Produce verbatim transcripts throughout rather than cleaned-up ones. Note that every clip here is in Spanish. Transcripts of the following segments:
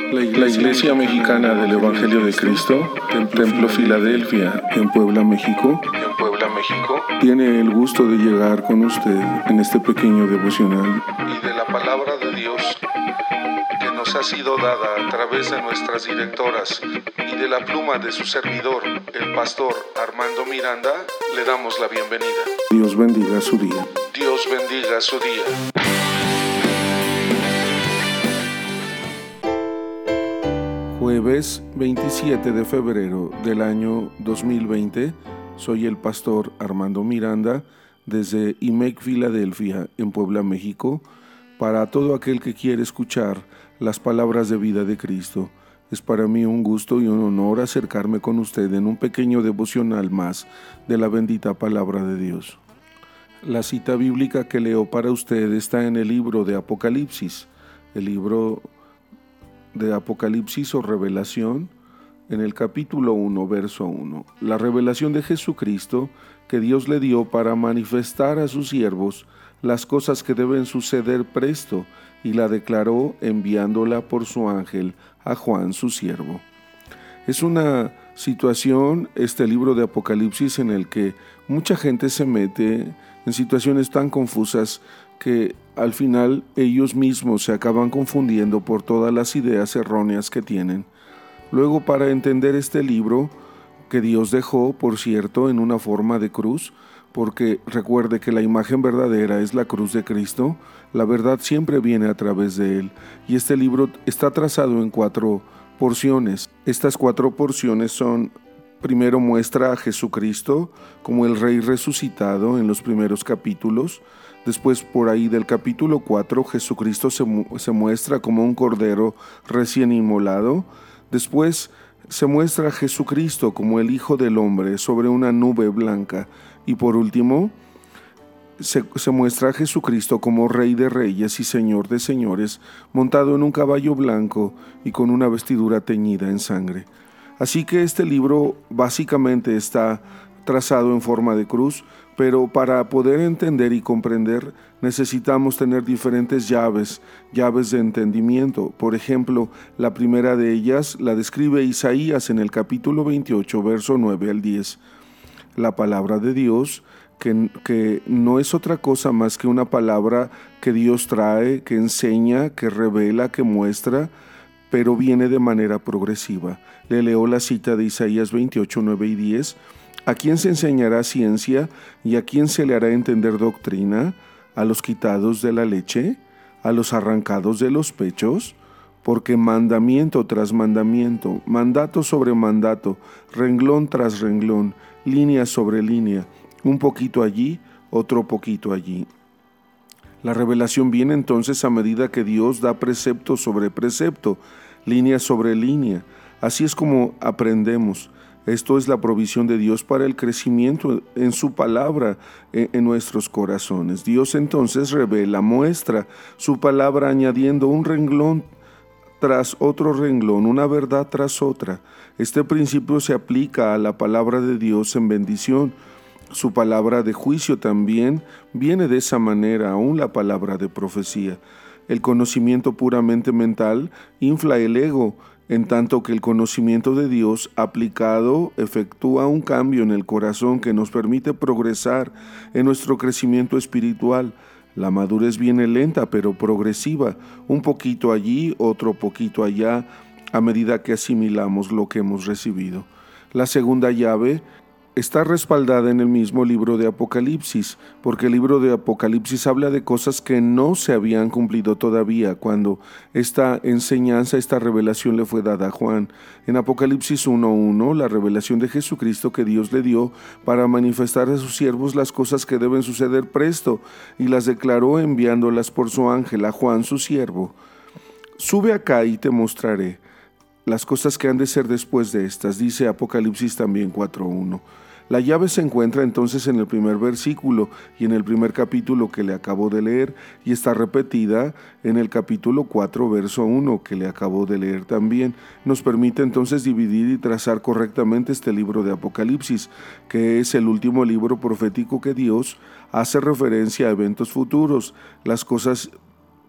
La Iglesia Mexicana del Evangelio de Cristo, Templo Filadelfia, en Puebla, México, en Puebla, México, tiene el gusto de llegar con usted en este pequeño devocional y de la palabra de Dios que nos ha sido dada a través de nuestras directoras y de la pluma de su servidor, el pastor Armando Miranda. Le damos la bienvenida. Dios bendiga su día. Dios bendiga su día. Jueves veintisiete de febrero del año dos mil veinte, soy el pastor Armando Miranda desde I M E C Filadelfia en Puebla, México, para todo aquel que quiere escuchar las palabras de vida de Cristo. Es para mí un gusto y un honor acercarme con usted en un pequeño devocional más de la bendita palabra de Dios. La cita bíblica que leo para usted está en el libro de Apocalipsis, el libro de Apocalipsis o Revelación, en el capítulo uno, verso uno. La revelación de Jesucristo que Dios le dio para manifestar a sus siervos las cosas que deben suceder presto, y la declaró enviándola por su ángel a Juan, su siervo. Es una situación, este libro de Apocalipsis, en el que mucha gente se mete en situaciones tan confusas que al final ellos mismos se acaban confundiendo por todas las ideas erróneas que tienen. Luego, para entender este libro, que Dios dejó, por cierto, en una forma de cruz, porque recuerde que la imagen verdadera es la cruz de Cristo, la verdad siempre viene a través de Él, y este libro está trazado en cuatro porciones. Estas cuatro porciones son: primero, muestra a Jesucristo como el Rey resucitado en los primeros capítulos. Después, por ahí del capítulo cuatro, Jesucristo se, mu- se muestra como un cordero recién inmolado. Después se muestra a Jesucristo como el Hijo del Hombre sobre una nube blanca. Y por último, se, se muestra a Jesucristo como Rey de Reyes y Señor de Señores, montado en un caballo blanco y con una vestidura teñida en sangre. Así que este libro básicamente está trazado en forma de cruz, pero para poder entender y comprender necesitamos tener diferentes llaves, llaves de entendimiento. Por ejemplo, la primera de ellas la describe Isaías en el capítulo veintiocho, verso nueve al diez. La palabra de Dios, que, que no es otra cosa más que una palabra que Dios trae, que enseña, que revela, que muestra, pero viene de manera progresiva. Le leo la cita de Isaías veintiocho, nueve y diez. ¿A quién se enseñará ciencia y a quién se le hará entender doctrina? ¿A los quitados de la leche? ¿A los arrancados de los pechos? Porque mandamiento tras mandamiento, mandato sobre mandato, renglón tras renglón, línea sobre línea, un poquito allí, otro poquito allí. La revelación viene entonces a medida que Dios da precepto sobre precepto, línea sobre línea. Así es como aprendemos. Esto es la provisión de Dios para el crecimiento en su palabra en, en nuestros corazones. Dios entonces revela, muestra su palabra añadiendo un renglón tras otro renglón, una verdad tras otra. Este principio se aplica a la palabra de Dios en bendición. Su palabra de juicio también viene de esa manera, aún la palabra de profecía. El conocimiento puramente mental infla el ego, en tanto que el conocimiento de Dios aplicado efectúa un cambio en el corazón que nos permite progresar en nuestro crecimiento espiritual. La madurez viene lenta pero progresiva, un poquito allí, otro poquito allá, a medida que asimilamos lo que hemos recibido. La segunda llave está respaldada en el mismo libro de Apocalipsis, porque el libro de Apocalipsis habla de cosas que no se habían cumplido todavía cuando esta enseñanza, esta revelación le fue dada a Juan. En Apocalipsis uno uno, la revelación de Jesucristo que Dios le dio para manifestar a sus siervos las cosas que deben suceder presto, y las declaró enviándolas por su ángel a Juan, su siervo. Sube acá y te mostraré las cosas que han de ser después de estas, dice Apocalipsis también cuatro uno. La llave se encuentra entonces en el primer versículo y en el primer capítulo que le acabo de leer, y está repetida en el capítulo cuatro, verso uno, que le acabo de leer también. Nos permite entonces dividir y trazar correctamente este libro de Apocalipsis, que es el último libro profético que Dios hace referencia a eventos futuros, las cosas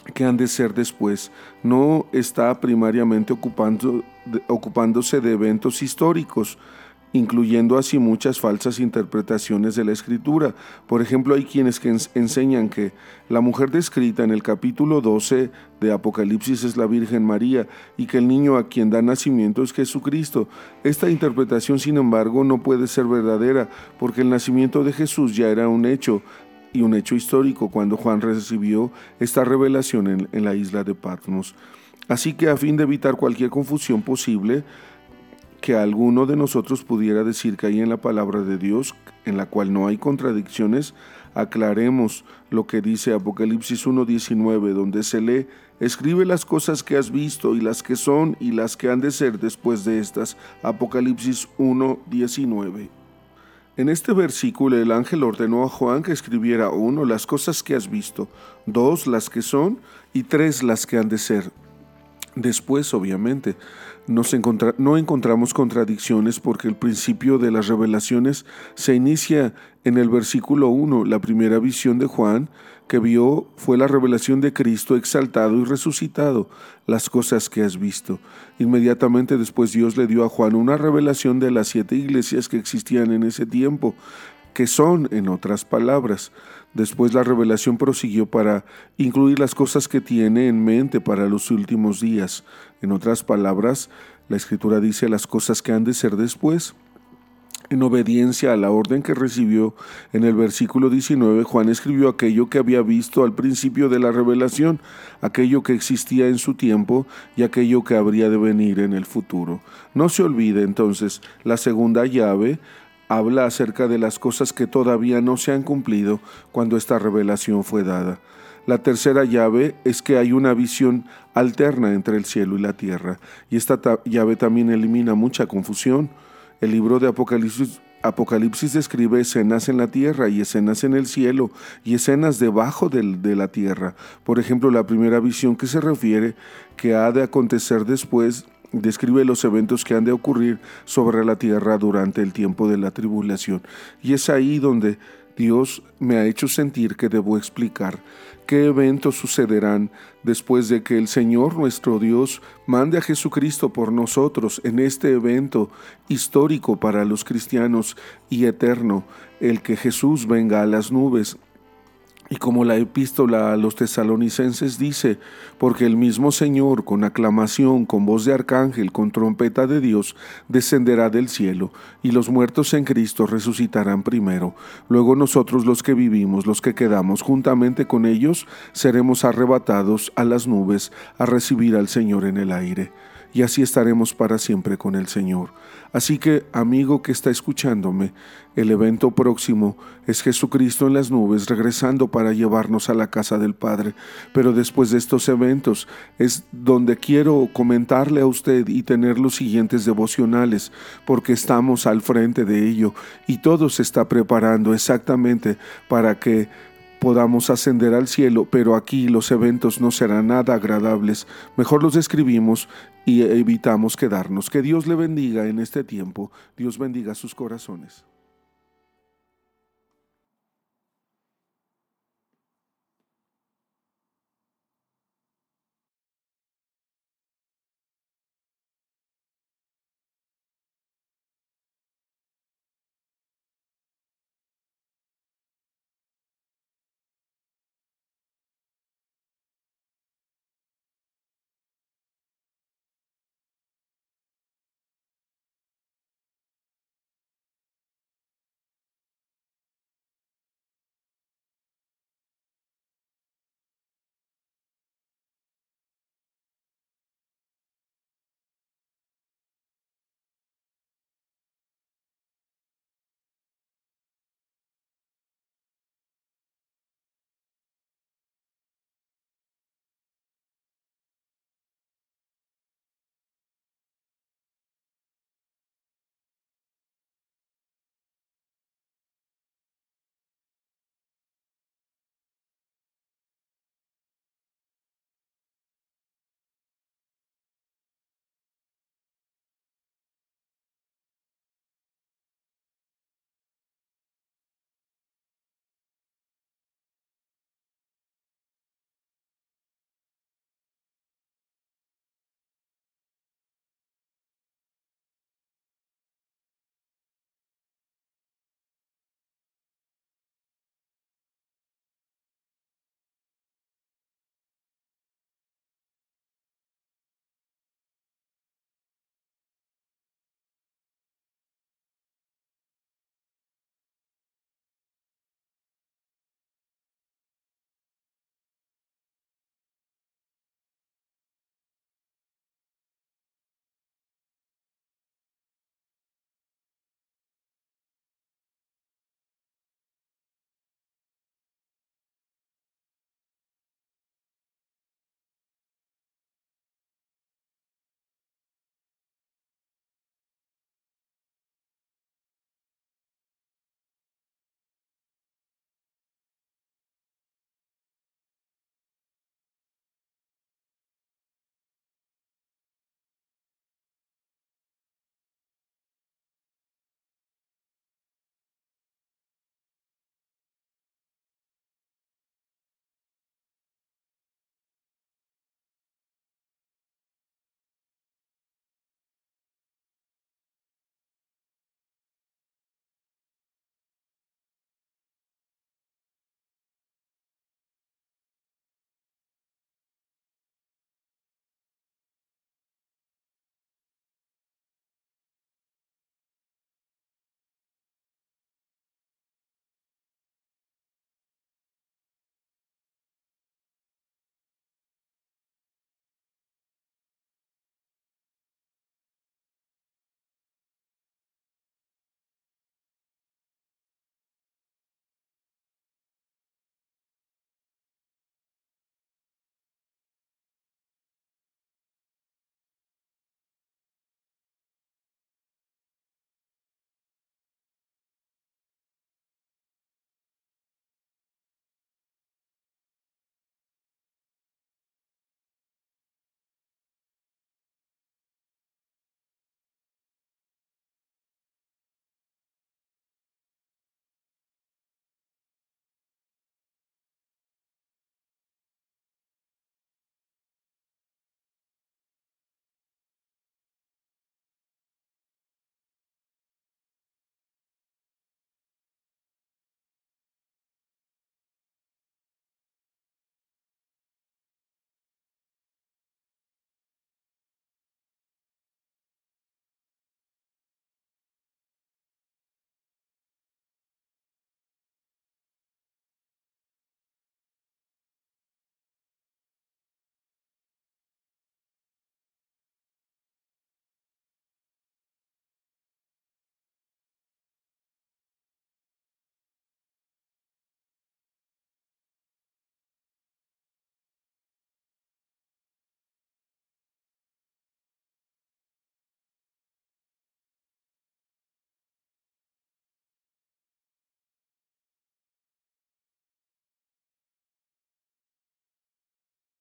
que han de ser después. No está primariamente ocupando, de, ocupándose de eventos históricos, incluyendo así muchas falsas interpretaciones de la Escritura. Por ejemplo, hay quienes que enseñan que la mujer descrita en el capítulo doce de Apocalipsis es la Virgen María y que el niño a quien da nacimiento es Jesucristo. Esta interpretación, sin embargo, no puede ser verdadera, porque el nacimiento de Jesús ya era un hecho, y un hecho histórico, cuando Juan recibió esta revelación en, en la isla de Patmos. Así que, a fin de evitar cualquier confusión posible que alguno de nosotros pudiera decir que hay en la palabra de Dios, en la cual no hay contradicciones, aclaremos lo que dice Apocalipsis uno diecinueve, donde se lee: escribe las cosas que has visto y las que son y las que han de ser después de estas. Apocalipsis uno diecinueve. En este versículo el ángel ordenó a Juan que escribiera: uno, las cosas que has visto; dos, las que son; y tres, las que han de ser. Después, obviamente, nos encontra- no encontramos contradicciones, porque el principio de las revelaciones se inicia en el versículo uno. La primera visión de Juan que vio fue la revelación de Cristo exaltado y resucitado, las cosas que has visto. Inmediatamente después Dios le dio a Juan una revelación de las siete iglesias que existían en ese tiempo, que son, en otras palabras. Después la revelación prosiguió para incluir las cosas que tiene en mente para los últimos días. En otras palabras, la Escritura dice las cosas que han de ser después. En obediencia a la orden que recibió en el versículo diecinueve, Juan escribió aquello que había visto al principio de la revelación, aquello que existía en su tiempo y aquello que habría de venir en el futuro. No se olvide entonces, la segunda llave habla acerca de las cosas que todavía no se han cumplido cuando esta revelación fue dada. La tercera llave es que hay una visión alterna entre el cielo y la tierra, y esta ta- llave también elimina mucha confusión. El libro de Apocalipsis, Apocalipsis describe escenas en la tierra y escenas en el cielo y escenas debajo del, de la tierra. Por ejemplo, la primera visión que se refiere que ha de acontecer después describe los eventos que han de ocurrir sobre la tierra durante el tiempo de la tribulación. Y es ahí donde Dios me ha hecho sentir que debo explicar qué eventos sucederán después de que el Señor nuestro Dios mande a Jesucristo por nosotros en este evento histórico para los cristianos y eterno, el que Jesús venga a las nubes. Y como la epístola a los tesalonicenses dice, porque el mismo Señor, con aclamación, con voz de arcángel, con trompeta de Dios, descenderá del cielo, y los muertos en Cristo resucitarán primero. Luego nosotros los que vivimos, los que quedamos juntamente con ellos, seremos arrebatados a las nubes a recibir al Señor en el aire. Y así estaremos para siempre con el Señor. Así que, amigo que está escuchándome, el evento próximo es Jesucristo en las nubes regresando para llevarnos a la casa del Padre. Pero después de estos eventos es donde quiero comentarle a usted y tener los siguientes devocionales, porque estamos al frente de ello y todo se está preparando exactamente para que podamos ascender al cielo, pero aquí los eventos no serán nada agradables. Mejor los describimos y evitamos quedarnos. Que Dios le bendiga en este tiempo. Dios bendiga sus corazones.